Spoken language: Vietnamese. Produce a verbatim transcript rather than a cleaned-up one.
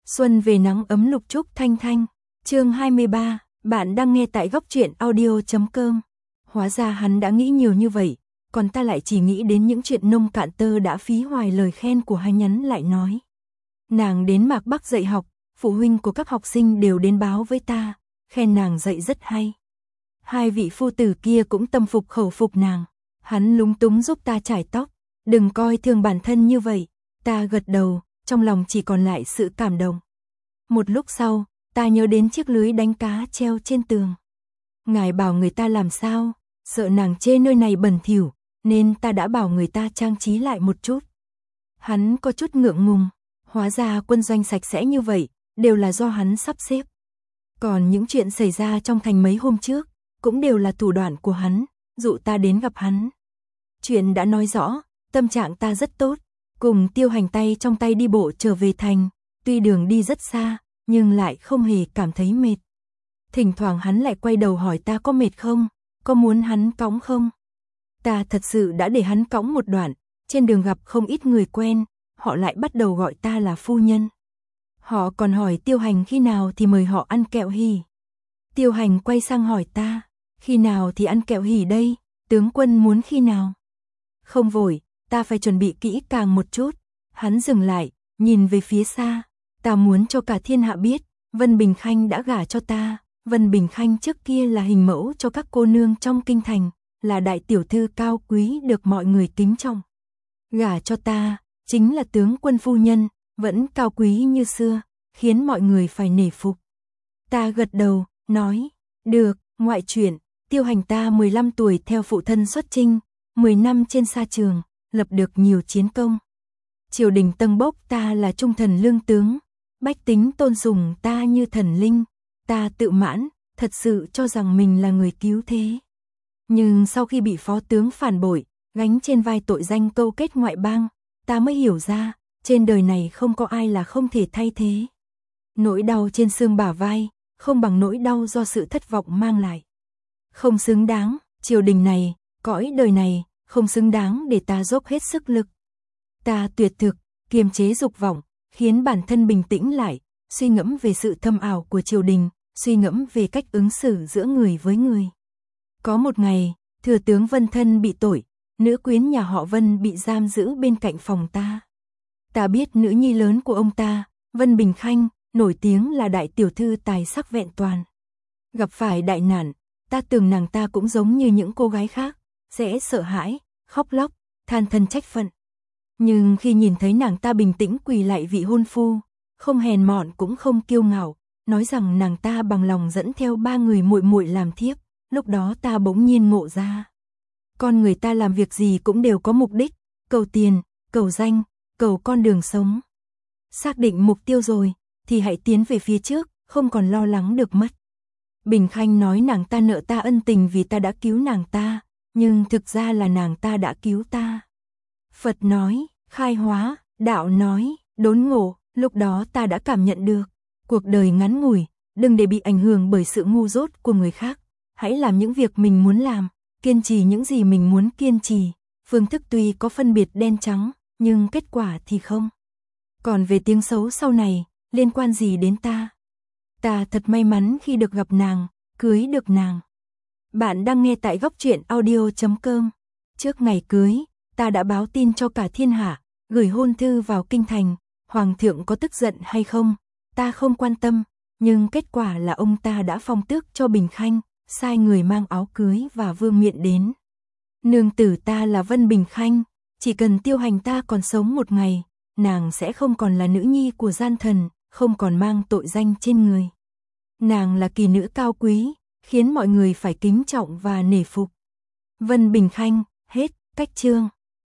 Xuân về nắng ấm Lục Trúc Thanh Thanh. Chương hai mươi ba, bạn đang nghe tại góc truyện audio chấm com. Hóa ra hắn đã nghĩ nhiều như vậy, còn ta lại chỉ nghĩ đến những chuyện nông cạn tơ đã phí hoài lời khen của hai nhắn lại nói. Nàng đến Mạc Bắc dạy học, phụ huynh của các học sinh đều đến báo với ta, khen nàng dạy rất hay. Hai vị phu tử kia cũng tâm phục khẩu phục nàng. Hắn lúng túng giúp ta chải tóc, đừng coi thường bản thân như vậy. Ta gật đầu, trong lòng chỉ còn lại sự cảm động. Một lúc sau, ta nhớ đến chiếc lưới đánh cá treo trên tường. Ngài bảo người ta làm sao, sợ nàng chê nơi này bẩn thỉu, nên ta đã bảo người ta trang trí lại một chút. Hắn có chút ngượng ngùng, hóa ra quân doanh sạch sẽ như vậy, đều là do hắn sắp xếp. Còn những chuyện xảy ra trong thành mấy hôm trước, cũng đều là thủ đoạn của hắn, dụ ta đến gặp hắn. Chuyện đã nói rõ, tâm trạng ta rất tốt, cùng Tiêu Hành tay trong tay đi bộ trở về thành, tuy đường đi rất xa, nhưng lại không hề cảm thấy mệt. Thỉnh thoảng hắn lại quay đầu hỏi ta có mệt không, có muốn hắn cõng không. Ta thật sự đã để hắn cõng một đoạn, trên đường gặp không ít người quen, họ lại bắt đầu gọi ta là phu nhân. Họ còn hỏi Tiêu Hành khi nào thì mời họ ăn kẹo hỉ. Tiêu Hành quay sang hỏi ta, khi nào thì ăn kẹo hỉ đây, tướng quân muốn khi nào? Không vội, ta phải chuẩn bị kỹ càng một chút. Hắn dừng lại, nhìn về phía xa. Ta muốn cho cả thiên hạ biết, Vân Bình Khanh đã gả cho ta. Vân Bình Khanh trước kia là hình mẫu cho các cô nương trong kinh thành, là đại tiểu thư cao quý được mọi người kính trọng. Gả cho ta, chính là tướng quân phu nhân, vẫn cao quý như xưa, khiến mọi người phải nể phục. Ta gật đầu, nói, được. Ngoại chuyện, Tiêu Hành ta mười lăm tuổi theo phụ thân xuất chinh, mười năm trên sa trường, lập được nhiều chiến công. Triều đình tâng bốc ta là trung thần lương tướng, bách tính tôn sùng ta như thần linh, ta tự mãn, thật sự cho rằng mình là người cứu thế. Nhưng sau khi bị phó tướng phản bội, gánh trên vai tội danh câu kết ngoại bang, ta mới hiểu ra, trên đời này không có ai là không thể thay thế. Nỗi đau trên xương bả vai, không bằng nỗi đau do sự thất vọng mang lại. Không xứng đáng, triều đình này, cõi đời này, không xứng đáng để ta dốc hết sức lực. Ta tuyệt thực, kiềm chế dục vọng, khiến bản thân bình tĩnh lại, suy ngẫm về sự thâm ảo của triều đình, suy ngẫm về cách ứng xử giữa người với người. Có một ngày, thừa tướng Vân Thân bị tội, nữ quyến nhà họ Vân bị giam giữ bên cạnh phòng ta. Ta biết nữ nhi lớn của ông ta, Vân Bình Khanh, nổi tiếng là đại tiểu thư tài sắc vẹn toàn. Gặp phải đại nạn, ta tưởng nàng ta cũng giống như những cô gái khác, sẽ sợ hãi, khóc lóc, than thân trách phận. Nhưng khi nhìn thấy nàng ta bình tĩnh quỳ lạy vị hôn phu, không hèn mọn cũng không kiêu ngạo, nói rằng nàng ta bằng lòng dẫn theo ba người muội muội làm thiếp, lúc đó ta bỗng nhiên ngộ ra. Con người ta làm việc gì cũng đều có mục đích, cầu tiền, cầu danh, cầu con đường sống. Xác định mục tiêu rồi, thì hãy tiến về phía trước, không còn lo lắng được mất. Bình Khanh nói nàng ta nợ ta ân tình vì ta đã cứu nàng ta, nhưng thực ra là nàng ta đã cứu ta. Phật nói, khai hóa, đạo nói, đốn ngộ, lúc đó ta đã cảm nhận được. Cuộc đời ngắn ngủi, đừng để bị ảnh hưởng bởi sự ngu dốt của người khác. Hãy làm những việc mình muốn làm, kiên trì những gì mình muốn kiên trì. Phương thức tuy có phân biệt đen trắng, nhưng kết quả thì không. Còn về tiếng xấu sau này, liên quan gì đến ta? Ta thật may mắn khi được gặp nàng, cưới được nàng. Bạn đang nghe tại góc truyện audio chấm com. Trước ngày cưới, ta đã báo tin cho cả thiên hạ, gửi hôn thư vào kinh thành. Hoàng thượng có tức giận hay không, ta không quan tâm, nhưng kết quả là ông ta đã phong tước cho Bình Khanh, sai người mang áo cưới và vương miện đến. Nương tử ta là Vân Bình Khanh, chỉ cần Tiêu Hành ta còn sống một ngày, nàng sẽ không còn là nữ nhi của gian thần, không còn mang tội danh trên người. Nàng là kỳ nữ cao quý, khiến mọi người phải kính trọng và nể phục. Vân Bình Khanh, hết, cách chương.